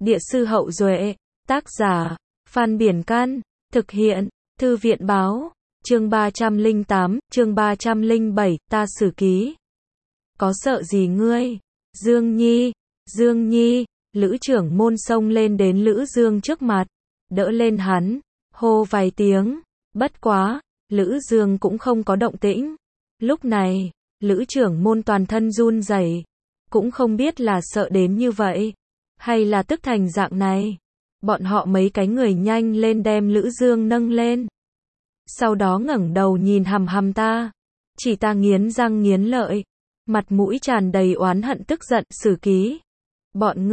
Địa sư Hậu Duệ, tác giả, Phan Biển Can, thực hiện, Thư viện Báo, chương 308, chương 307, ta sử ký. Có sợ gì ngươi? Dương Nhi, Lữ trưởng môn xông lên đến Lữ Dương trước mặt, đỡ lên hắn, hô vài tiếng, bất quá, Lữ Dương cũng không có động tĩnh. Lúc này, Lữ trưởng môn toàn thân run rẩy, cũng không biết là sợ đến như vậy, hay là tức thành dạng này. Bọn họ mấy cái người nhanh lên đem Lữ Dương nâng lên. Sau đó ngẩng đầu nhìn hằm hằm ta. Chỉ ta nghiến răng nghiến lợi, mặt mũi tràn đầy oán hận tức giận, sử ký. Bọn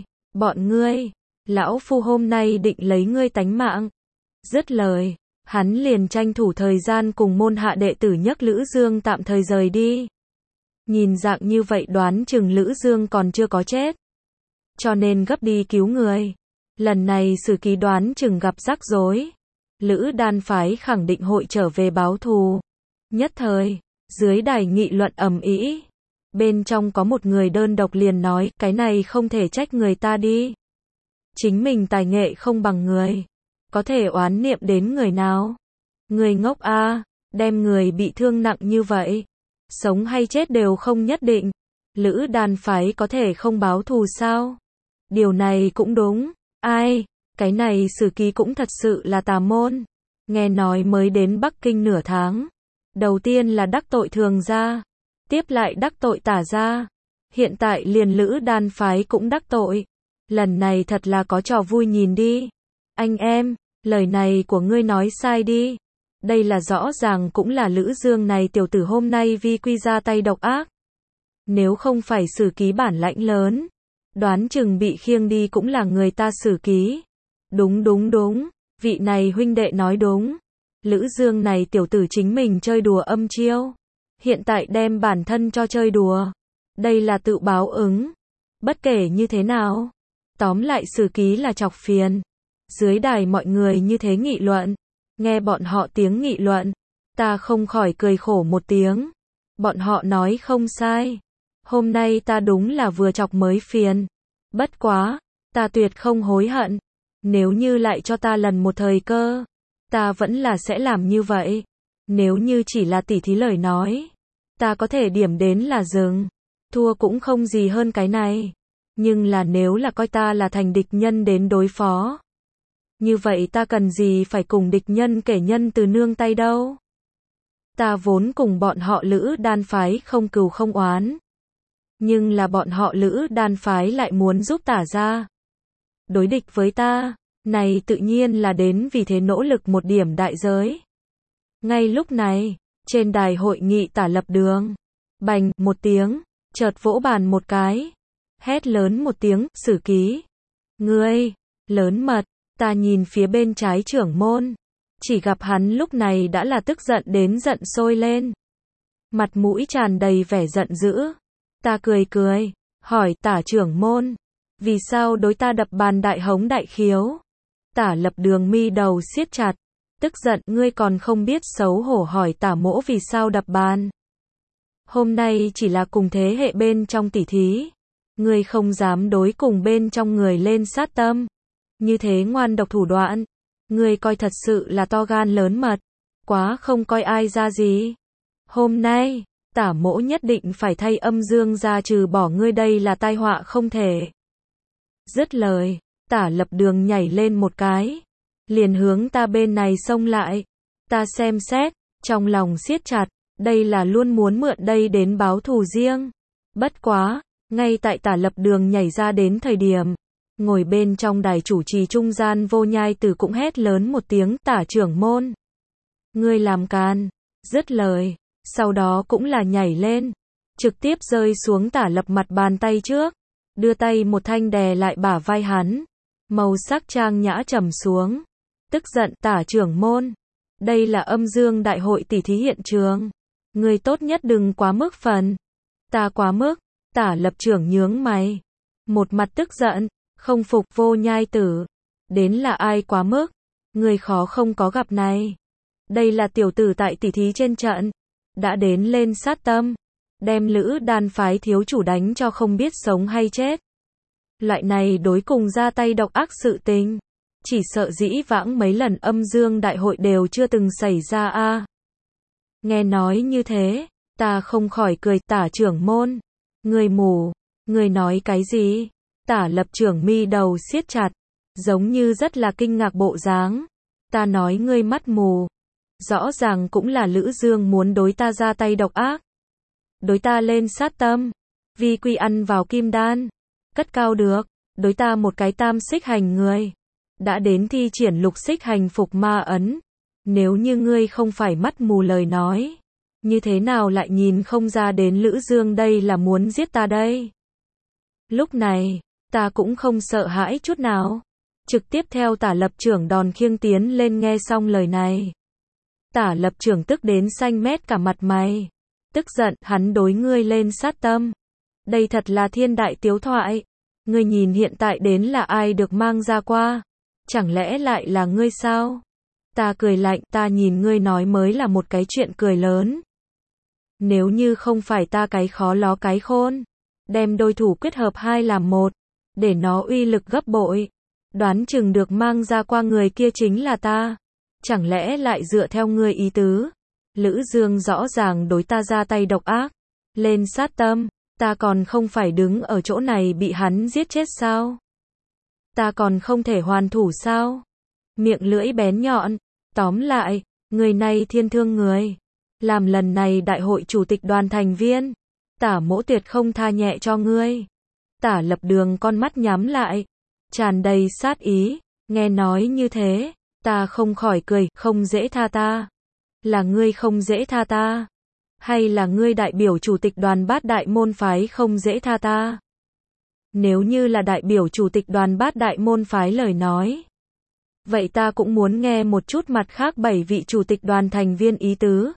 ngươi, lão phu hôm nay định lấy ngươi tánh mạng. Dứt lời, hắn liền tranh thủ thời gian cùng môn hạ đệ tử nhấc Lữ Dương tạm thời rời đi. Nhìn dạng như vậy đoán chừng Lữ Dương còn chưa có chết, cho nên gấp đi cứu người. Lần này sử ký đoán chừng gặp rắc rối. Lữ đan phái khẳng định hội trở về báo thù. Nhất thời, dưới đài nghị luận ầm ĩ. Bên trong có một người đơn độc liền nói, cái này không thể trách người ta đi. Chính mình tài nghệ không bằng người, có thể oán niệm đến người nào? Người ngốc a, đem người bị thương nặng như vậy, sống hay chết đều không nhất định. Lữ đan phái có thể không báo thù sao? Điều này cũng đúng. Ai, cái này sử ký cũng thật sự là tà môn. Nghe nói mới đến Bắc Kinh nửa tháng. Đầu tiên là đắc tội Thường gia, tiếp lại đắc tội Tả gia, hiện tại liền Lữ đan phái cũng đắc tội. Lần này thật là có trò vui nhìn đi. Anh em, lời này của ngươi nói sai đi. Đây là rõ ràng cũng là Lữ Dương này tiểu tử hôm nay vi quy ra tay độc ác. Nếu không phải sử ký bản lãnh lớn, đoán chừng bị khiêng đi cũng là người ta sử ký. Đúng, vị này huynh đệ nói đúng. Lữ Dương này tiểu tử chính mình chơi đùa âm chiêu, hiện tại đem bản thân cho chơi đùa. Đây là tự báo ứng. Bất kể như thế nào, tóm lại sử ký là chọc phiền. Dưới đài mọi người như thế nghị luận. Nghe bọn họ tiếng nghị luận, ta không khỏi cười khổ một tiếng. Bọn họ nói không sai. Hôm nay ta đúng là vừa chọc mới phiền. Bất quá, ta tuyệt không hối hận. Nếu như lại cho ta lần một thời cơ, ta vẫn là sẽ làm như vậy. Nếu như chỉ là tỉ thí lời nói, ta có thể điểm đến là dừng. Thua cũng không gì hơn cái này. Nhưng là nếu là coi ta là thành địch nhân đến đối phó, như vậy ta cần gì phải cùng địch nhân kể nhân từ nương tay đâu. Ta vốn cùng bọn họ Lữ đan phái không cừu không oán. Nhưng là bọn họ Lữ đan phái lại muốn giúp Tả gia đối địch với ta, này tự nhiên là đến vì thế nỗ lực một điểm đại giới. Ngay lúc này, trên đài hội nghị Tả Lập Đường, bành một tiếng, chợt vỗ bàn một cái, hét lớn một tiếng, sử ký. Ngươi, lớn mật. Ta nhìn phía bên trái trưởng môn, chỉ gặp hắn lúc này đã là tức giận đến giận sôi lên. Mặt mũi tràn đầy vẻ giận dữ. Ta cười, hỏi Tả trưởng môn, vì sao đối ta đập bàn đại hống đại khiếu? Tả Lập Đường mi đầu siết chặt, tức giận, ngươi còn không biết xấu hổ hỏi Tả mỗ vì sao đập bàn. Hôm nay chỉ là cùng thế hệ bên trong tỉ thí, ngươi không dám đối cùng bên trong người lên sát tâm. Như thế ngoan độc thủ đoạn, ngươi coi thật sự là to gan lớn mật, quá không coi ai ra gì. Hôm nay, Tả mỗ nhất định phải thay Âm Dương gia trừ bỏ ngươi, đây là tai họa không thể. Dứt lời, Tả Lập Đường nhảy lên một cái, liền hướng ta bên này xông lại. Ta xem xét, trong lòng siết chặt, đây là luôn muốn mượn đây đến báo thù riêng. Bất quá, ngay tại Tả Lập Đường nhảy ra đến thời điểm, ngồi bên trong đài chủ trì trung gian Vô Nhai Tử cũng hét lớn một tiếng, Tả trưởng môn, ngươi làm càn. Dứt lời, sau đó cũng là nhảy lên, trực tiếp rơi xuống Tả Lập mặt bàn tay trước, đưa tay một thanh đè lại bả vai hắn, màu sắc trang nhã trầm xuống. Tức giận, Tả trưởng môn, đây là Âm Dương đại hội tỉ thí hiện trường, ngươi tốt nhất đừng quá mức phần. Ta quá mức? Tả Lập trưởng nhướng mày, một mặt tức giận. Không phục Vô Nhai Tử, đến là ai quá mức? Người khó không có gặp này. Đây là tiểu tử tại tỉ thí trên trận, đã đến lên sát tâm, đem Lữ đan phái thiếu chủ đánh cho không biết sống hay chết. Loại này đối cùng ra tay độc ác sự tình, chỉ sợ dĩ vãng mấy lần âm dương đại hội đều chưa từng xảy ra a. Nghe nói như thế, ta không khỏi cười, Tả trưởng môn, người mù, người nói cái gì? Tả lập trưởng mi đầu siết chặt, giống như rất là kinh ngạc bộ dáng. Ta nói ngươi mắt mù, rõ ràng cũng là Lữ Dương muốn đối ta ra tay độc ác, đối ta lên sát tâm, vi quy ăn vào kim đan, cất cao được, đối ta một cái tam xích hành người, đã đến thi triển lục xích hành phục ma ấn. Nếu như ngươi không phải mắt mù lời nói, như thế nào lại nhìn không ra đến Lữ Dương đây là muốn giết ta đây? Lúc này, ta cũng không sợ hãi chút nào, trực tiếp theo Tả lập trưởng đòn khiêng tiến lên. Nghe xong lời này, Tả lập trưởng tức đến xanh mét cả mặt mày, tức giận, hắn đối ngươi lên sát tâm. Đây thật là thiên đại tiếu thoại, ngươi nhìn hiện tại đến là ai được mang ra qua, chẳng lẽ lại là ngươi sao? Ta cười lạnh, ta nhìn ngươi nói mới là một cái chuyện cười lớn. Nếu như không phải ta cái khó ló cái khôn, đem đôi thủ kết hợp hai làm một, để nó uy lực gấp bội, đoán chừng được mang ra qua người kia chính là ta. Chẳng lẽ lại dựa theo ngươi ý tứ, Lữ Dương rõ ràng đối ta ra tay độc ác, lên sát tâm, ta còn không phải đứng ở chỗ này bị hắn giết chết sao? Ta còn không thể hoàn thủ sao? Miệng lưỡi bén nhọn, tóm lại, người này thiên thương người, làm lần này đại hội chủ tịch đoàn thành viên, Tả mỗ tuyệt không tha nhẹ cho ngươi. Tả lập đường con mắt nhắm lại, tràn đầy sát ý, nghe nói như thế, ta không khỏi cười, không dễ tha ta. Là ngươi không dễ tha ta? Hay là ngươi đại biểu chủ tịch đoàn Bát Đại môn phái không dễ tha ta? Nếu như là đại biểu chủ tịch đoàn Bát Đại môn phái lời nói, vậy ta cũng muốn nghe một chút mặt khác 7 vị chủ tịch đoàn thành viên ý tứ.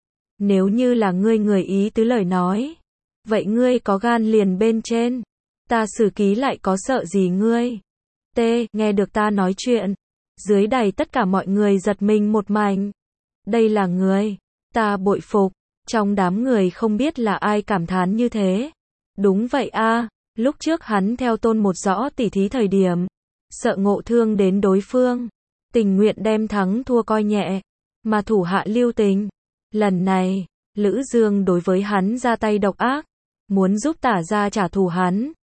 Nếu như là ngươi người ý tứ lời nói, vậy ngươi có gan liền bên trên, ta xử ký lại có sợ gì ngươi? T, nghe được ta nói chuyện, dưới đài tất cả mọi người giật mình một mảnh. Đây là người, ta bội phục, trong đám người không biết là ai cảm thán như thế. Đúng vậy a, lúc trước hắn theo Tôn Một Rõ tỉ thí thời điểm, sợ ngộ thương đến đối phương, tình nguyện đem thắng thua coi nhẹ, mà thủ hạ lưu tình. Lần này, Lữ Dương đối với hắn ra tay độc ác, muốn giúp Tả gia trả thù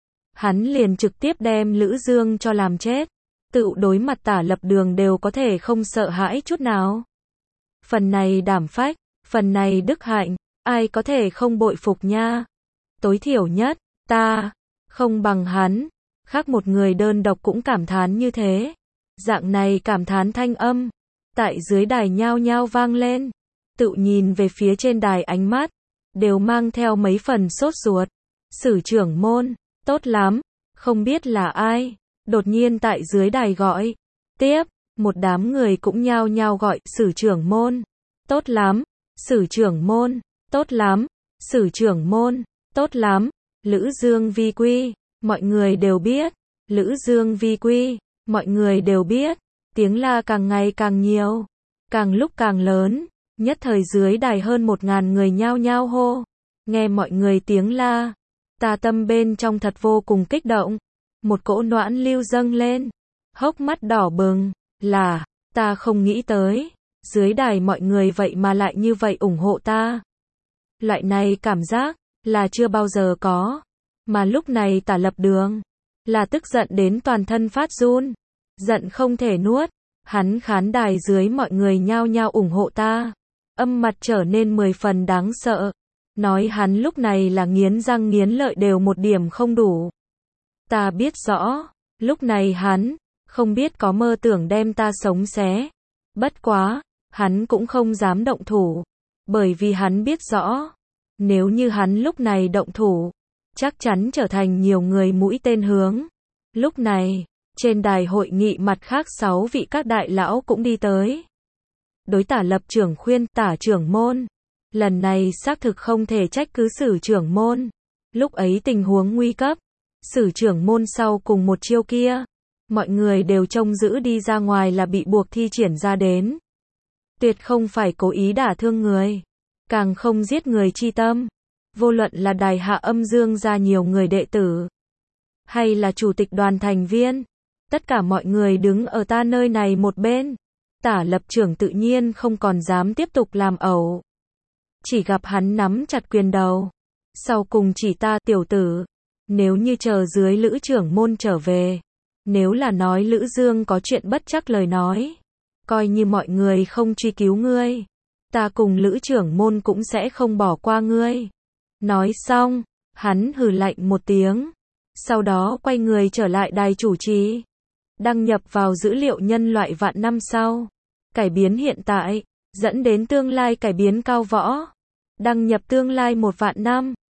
hắn liền trực tiếp đem Lữ Dương cho làm chết. Tự đối mặt Tả lập đường đều có thể không sợ hãi chút nào. Phần này đảm phách, phần này đức hạnh, ai có thể không bội phục nha. Tối thiểu nhất, ta không bằng hắn. Khác một người đơn độc cũng cảm thán như thế. Dạng này cảm thán thanh âm, tại dưới đài nhao nhao vang lên. Tự nhìn về phía trên đài ánh mắt, đều mang theo mấy phần sốt ruột. Sử trưởng môn, tốt lắm, không biết là ai. Đột nhiên tại dưới đài gọi. Tiếp, một đám người cũng nhao nhao gọi, Sử trưởng môn, tốt lắm, Sử trưởng môn, tốt lắm, Sử trưởng môn, tốt lắm. Lữ Dương vi quy, mọi người đều biết. Lữ Dương vi quy, mọi người đều biết. Tiếng la càng ngày càng nhiều, càng lúc càng lớn. Nhất thời dưới đài hơn 1000 người nhao nhao hô. Nghe mọi người tiếng la, ta tâm bên trong thật vô cùng kích động. Một cỗ noãn lưu dâng lên, hốc mắt đỏ bừng, là, ta không nghĩ tới, dưới đài mọi người vậy mà lại như vậy ủng hộ ta. Loại này cảm giác, là chưa bao giờ có, mà lúc này Tả lập đường, là tức giận đến toàn thân phát run, giận không thể nuốt, hắn khán đài dưới mọi người nhao nhao ủng hộ ta, âm mặt trở nên 10 phần đáng sợ, nói hắn lúc này là nghiến răng nghiến lợi đều một điểm không đủ. Ta biết rõ, lúc này hắn, không biết có mơ tưởng đem ta sống xé. Bất quá, hắn cũng không dám động thủ, bởi vì hắn biết rõ, nếu như hắn lúc này động thủ, chắc chắn trở thành nhiều người mũi tên hướng. Lúc này, trên đài hội nghị mặt khác 6 vị các đại lão cũng đi tới. Đối Tả lập trưởng khuyên, Tả trưởng môn, lần này xác thực không thể trách cứ Sử trưởng môn. Lúc ấy tình huống nguy cấp, Sử trưởng môn sau cùng một chiêu kia, mọi người đều trông giữ đi ra ngoài là bị buộc thi triển ra đến. Tuyệt không phải cố ý đả thương người, càng không giết người chi tâm. Vô luận là đài hạ âm dương ra nhiều người đệ tử, hay là chủ tịch đoàn thành viên. Tất cả mọi người đứng ở ta nơi này một bên. Tả lập trưởng tự nhiên không còn dám tiếp tục làm ẩu. Chỉ gặp hắn nắm chặt quyền đầu. Sau cùng chỉ ta, tiểu tử. Nếu như chờ dưới Lữ trưởng môn trở về. Nếu là nói Lữ Dương có chuyện bất trắc lời nói. Coi như mọi người không truy cứu ngươi. Ta cùng Lữ trưởng môn cũng sẽ không bỏ qua ngươi. Nói xong, hắn hừ lạnh một tiếng. Sau đó quay người trở lại đài chủ trì. Đăng nhập vào dữ liệu nhân loại vạn năm sau. Cải biến hiện tại, dẫn đến tương lai cải biến cao võ. Đăng nhập tương lai 1 vạn năm.